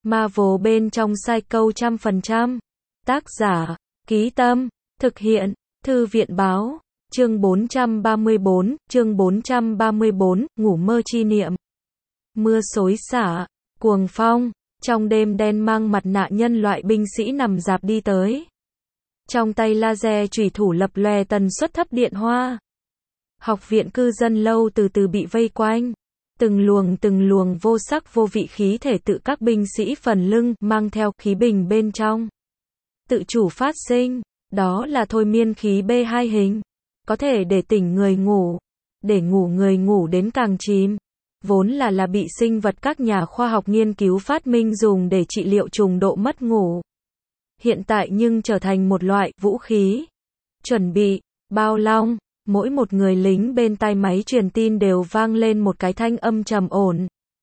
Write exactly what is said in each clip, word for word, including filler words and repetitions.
Marvel bên trong Psycho trăm phần trăm. Tác giả, Ký Tâm, thực hiện, Thư viện Báo, chương bốn trăm ba mươi bốn, chương bốn trăm ba mươi bốn, ngủ mơ chi niệm. Mưa xối xả, cuồng phong, trong đêm đen mang mặt nạ nhân loại binh sĩ nằm rạp đi tới. Trong tay laser chủy thủ lập lòe tần suất thấp điện hoa. Học viện cư dân lâu từ từ bị vây quanh. Từng luồng từng luồng vô sắc vô vị khí thể tự các binh sĩ phần lưng mang theo khí bình bên trong. Tự chủ phát sinh, đó là thôi miên khí B hai hình. Có thể để tỉnh người ngủ, để ngủ người ngủ đến càng chìm. Vốn là là bị sinh vật các nhà khoa học nghiên cứu phát minh dùng để trị liệu trùng độ mất ngủ. Hiện tại nhưng trở thành một loại vũ khí. Chuẩn bị, bao long, mỗi một người lính bên tai máy truyền tin đều vang lên một cái thanh âm trầm ổn.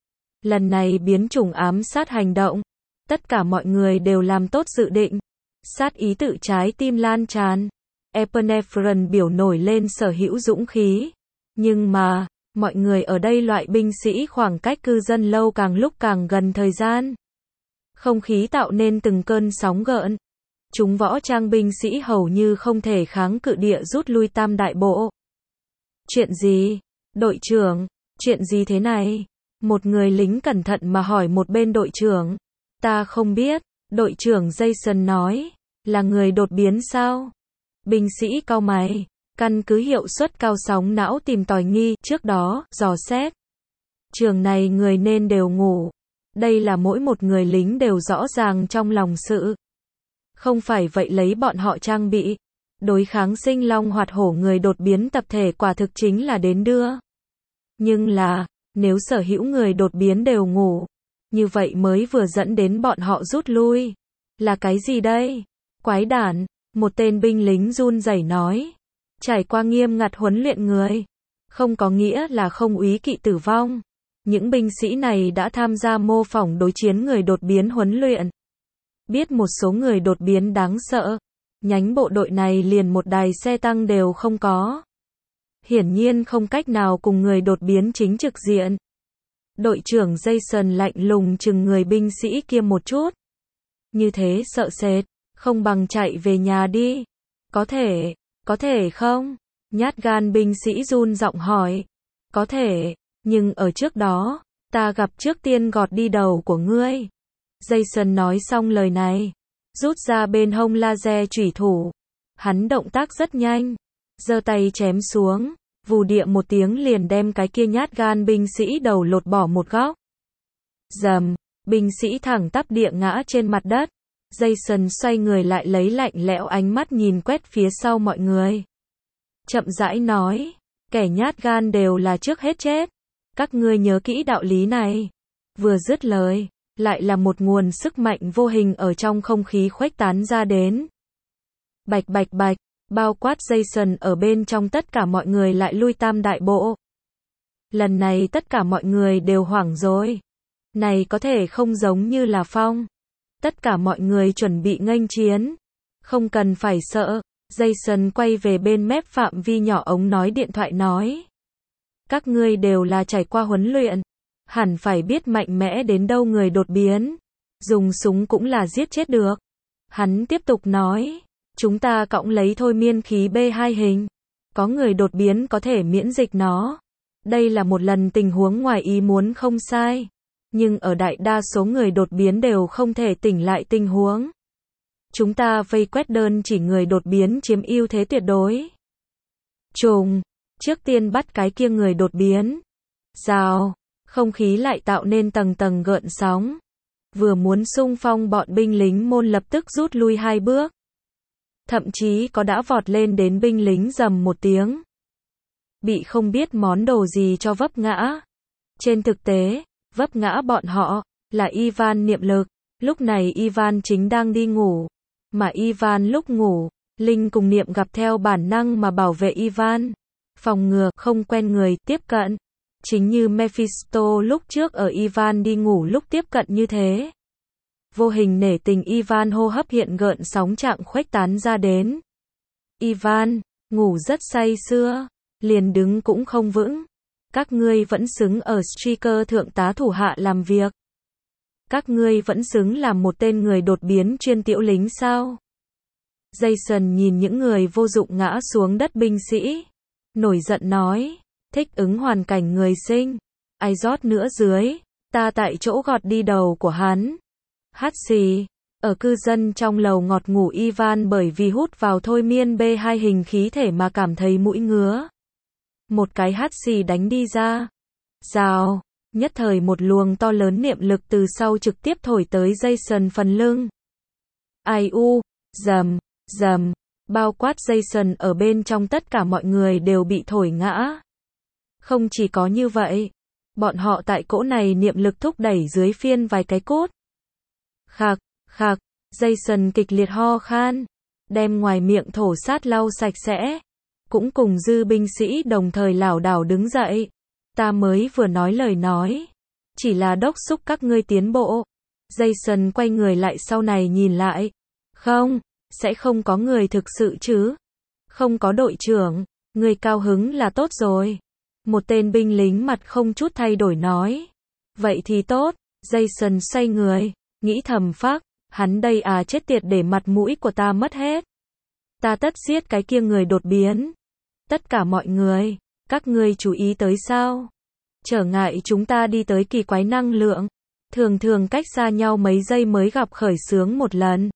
Lần này biến chủng ám sát hành động. Tất cả mọi người đều làm tốt dự định. Sát ý tự trái tim lan tràn. Epinephrine biểu nổi lên sở hữu dũng khí. Nhưng mà, mọi người ở đây loại binh sĩ khoảng cách cư dân lâu càng lúc càng gần thời gian. Không khí tạo nên từng cơn sóng gợn. Chúng võ trang binh sĩ hầu như không thể kháng cự địa rút lui tam đại bộ. Chuyện gì? Đội trưởng, chuyện gì thế này? Một người lính cẩn thận mà hỏi một bên đội trưởng. Ta không biết, đội trưởng Jason nói. Là người đột biến sao? Binh sĩ cau mày. Căn cứ hiệu suất cao sóng não tìm tòi nghi, trước đó, dò xét. Trường này người nên đều ngủ. Đây là mỗi một người lính đều rõ ràng trong lòng sự. Không phải vậy lấy bọn họ trang bị. Đối kháng sinh long hoạt hổ người đột biến tập thể quả thực chính là đến đưa. Nhưng là, nếu sở hữu người đột biến đều ngủ, như vậy mới vừa dẫn đến bọn họ rút lui. Là cái gì đây? Quái đản, một tên binh lính run rẩy nói. Trải qua nghiêm ngặt huấn luyện người, không có nghĩa là không úy kỵ tử vong. Những binh sĩ này đã tham gia mô phỏng đối chiến người đột biến huấn luyện. Biết một số người đột biến đáng sợ. Nhánh bộ đội này liền một đài xe tăng đều không có. Hiển nhiên không cách nào cùng người đột biến chính trực diện. Đội trưởng Jason lạnh lùng chừng người binh sĩ kia một chút. Như thế sợ sệt, không bằng chạy về nhà đi. Có thể, có thể không? Nhát gan binh sĩ run giọng hỏi. Có thể, nhưng ở trước đó, ta gặp trước tiên gọt đi đầu của ngươi. Jason nói xong lời này, rút ra bên hông laser chủy thủ. Hắn động tác rất nhanh, giơ tay chém xuống, vù địa một tiếng liền đem cái kia nhát gan binh sĩ đầu lột bỏ một góc. Rầm, binh sĩ thẳng tắp địa ngã trên mặt đất. Jason xoay người lại lấy lạnh lẽo ánh mắt nhìn quét phía sau mọi người. Chậm rãi nói, kẻ nhát gan đều là trước hết chết. Các ngươi nhớ kỹ đạo lý này. Vừa dứt lời, lại là một nguồn sức mạnh vô hình ở trong không khí khuếch tán ra đến. Bạch bạch bạch, bao quát Jason ở bên trong tất cả mọi người lại lui tam đại bộ. Lần này tất cả mọi người đều hoảng rồi. Này có thể không giống như là phong. Tất cả mọi người chuẩn bị nghênh chiến. Không cần phải sợ. Jason quay về bên mép phạm vi nhỏ ống nói điện thoại nói. Các ngươi đều là trải qua huấn luyện. Hẳn phải biết mạnh mẽ đến đâu người đột biến. Dùng súng cũng là giết chết được. Hắn tiếp tục nói. Chúng ta cõng lấy thôi miên khí B hai hình. Có người đột biến có thể miễn dịch nó. Đây là một lần tình huống ngoài ý muốn không sai. Nhưng ở đại đa số người đột biến đều không thể tỉnh lại tình huống. Chúng ta vây quét đơn chỉ người đột biến chiếm ưu thế tuyệt đối. Trùng, trước tiên bắt cái kia người đột biến. Rào, không khí lại tạo nên tầng tầng gợn sóng. Vừa muốn xung phong bọn binh lính môn lập tức rút lui hai bước. Thậm chí có đã vọt lên đến binh lính rầm một tiếng. Bị không biết món đồ gì cho vấp ngã. Trên thực tế, vấp ngã bọn họ, là Ivan niệm lực. Lúc này Ivan chính đang đi ngủ. Mà Ivan lúc ngủ, Linh cùng niệm gặp theo bản năng mà bảo vệ Ivan. Phòng ngừa, không quen người, tiếp cận. Chính như Mephisto lúc trước ở Ivan đi ngủ lúc tiếp cận như thế. Vô hình nể tình Ivan hô hấp hiện gợn sóng trạng khuếch tán ra đến. Ivan, ngủ rất say sưa, liền đứng cũng không vững. Các ngươi vẫn xứng ở Striker thượng tá thủ hạ làm việc. Các ngươi vẫn xứng làm một tên người đột biến chuyên tiểu lính sao? Jason nhìn những người vô dụng ngã xuống đất binh sĩ. Nổi giận nói. Thích ứng hoàn cảnh người sinh. Ai rót nữa dưới. Ta tại chỗ gọt đi đầu của hắn. Hát xì. Ở cư dân trong lầu ngọt ngủ Ivan bởi vì hút vào thôi miên bê hai hình khí thể mà cảm thấy mũi ngứa. Một cái hát xì đánh đi ra. Rào. Nhất thời một luồng to lớn niệm lực từ sau trực tiếp thổi tới Jason phần lưng. Ai u. Dầm. Dầm. Bao quát Jason ở bên trong tất cả mọi người đều bị thổi ngã. Không chỉ có như vậy. Bọn họ tại cỗ này niệm lực thúc đẩy dưới phiên vài cái cốt. Khạc. Khạc, Jason kịch liệt ho khan, đem ngoài miệng thổ sát lau sạch sẽ, cũng cùng dư binh sĩ đồng thời lảo đảo đứng dậy. Ta mới vừa nói lời nói, chỉ là đốc xúc các ngươi tiến bộ. Jason quay người lại sau này nhìn lại. Không, sẽ không có người thực sự chứ. Không có đội trưởng, người cao hứng là tốt rồi. Một tên binh lính mặt không chút thay đổi nói. Vậy thì tốt, Jason xoay người, nghĩ thầm phác. Hắn đây à chết tiệt để mặt mũi của ta mất hết. Ta tất giết cái kia người đột biến. Tất cả mọi người, các ngươi chú ý tới sao? Trở ngại chúng ta đi tới kỳ quái năng lượng. Thường thường cách xa nhau mấy giây mới gặp khởi xướng một lần.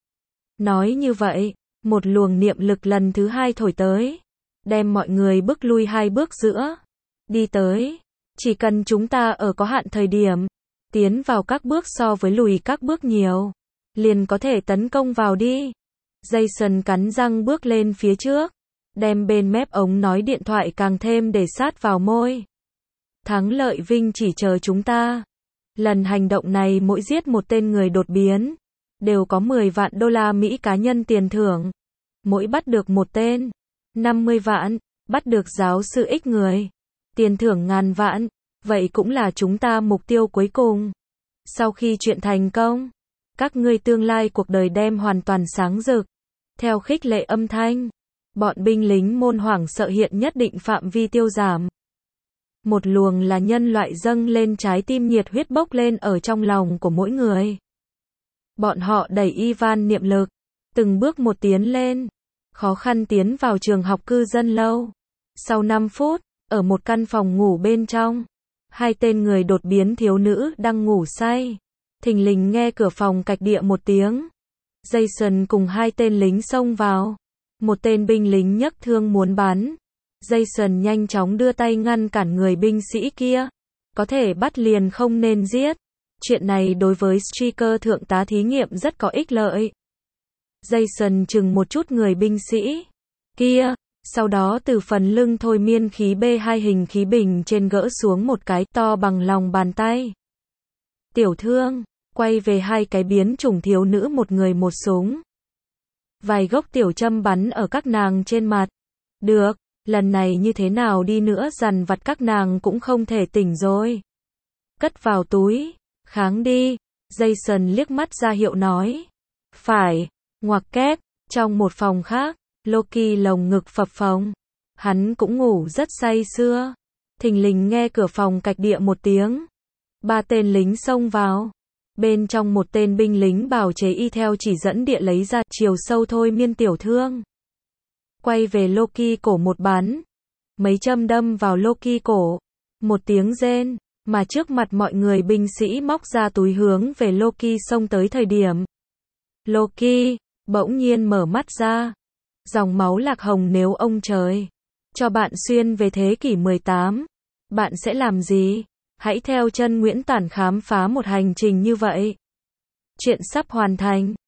Nói như vậy, một luồng niệm lực lần thứ hai thổi tới. Đem mọi người bước lui hai bước giữa. Đi tới. Chỉ cần chúng ta ở có hạn thời điểm. Tiến vào các bước so với lùi các bước nhiều. Liền có thể tấn công vào đi. Jason cắn răng bước lên phía trước. Đem bên mép ống nói điện thoại càng thêm để sát vào môi. Thắng lợi vinh chỉ chờ chúng ta. Lần hành động này mỗi giết một tên người đột biến. Đều có mười vạn đô la Mỹ cá nhân tiền thưởng. Mỗi bắt được một tên. năm mươi vạn. Bắt được giáo sư X người. Tiền thưởng ngàn vạn. Vậy cũng là chúng ta mục tiêu cuối cùng. Sau khi chuyện thành công. Các ngươi tương lai cuộc đời đem hoàn toàn sáng rực. Theo khích lệ âm thanh. Bọn binh lính môn hoảng sợ hiện nhất định phạm vi tiêu giảm. Một luồng là nhân loại dâng lên trái tim nhiệt huyết bốc lên ở trong lòng của mỗi người. Bọn họ đẩy Ivan niệm lực. Từng bước một tiến lên. Khó khăn tiến vào trường học cư dân lâu. Sau năm phút, ở một căn phòng ngủ bên trong. Hai tên người đột biến thiếu nữ đang ngủ say. Thình lình nghe cửa phòng cạch địa một tiếng. Jason cùng hai tên lính xông vào. Một tên binh lính nhấc thương muốn bắn. Jason nhanh chóng đưa tay ngăn cản người binh sĩ kia. Có thể bắt liền không nên giết. Chuyện này đối với Striker thượng tá thí nghiệm rất có ích lợi. Jason chừng một chút người binh sĩ kia. Sau đó từ phần lưng thôi miên khí bê hai hình khí bình trên gỡ xuống một cái to bằng lòng bàn tay. Tiểu thương. Quay về hai cái biến chủng thiếu nữ một người một súng. Vài gốc tiểu châm bắn ở các nàng trên mặt. Được, lần này như thế nào đi nữa dằn vặt các nàng cũng không thể tỉnh rồi. Cất vào túi, kháng đi. Jason liếc mắt ra hiệu nói. Phải, ngoặc kép, trong một phòng khác, Loki lồng ngực phập phồng. Hắn cũng ngủ rất say sưa. Thình lình nghe cửa phòng cạch địa một tiếng. Ba tên lính xông vào. Bên trong một tên binh lính bào chế y theo chỉ dẫn địa lấy ra chiều sâu thôi miên tiểu thương. Quay về Loki cổ một bắn. Mấy châm đâm vào Loki cổ. Một tiếng rên, mà trước mặt mọi người binh sĩ móc ra túi hướng về Loki xông tới thời điểm. Loki, bỗng nhiên mở mắt ra. Dòng máu lạc hồng nếu ông trời cho bạn xuyên về thế kỷ mười tám. Bạn sẽ làm gì? Hãy theo chân Nguyễn Tản khám phá một hành trình như vậy. Chuyện sắp hoàn thành.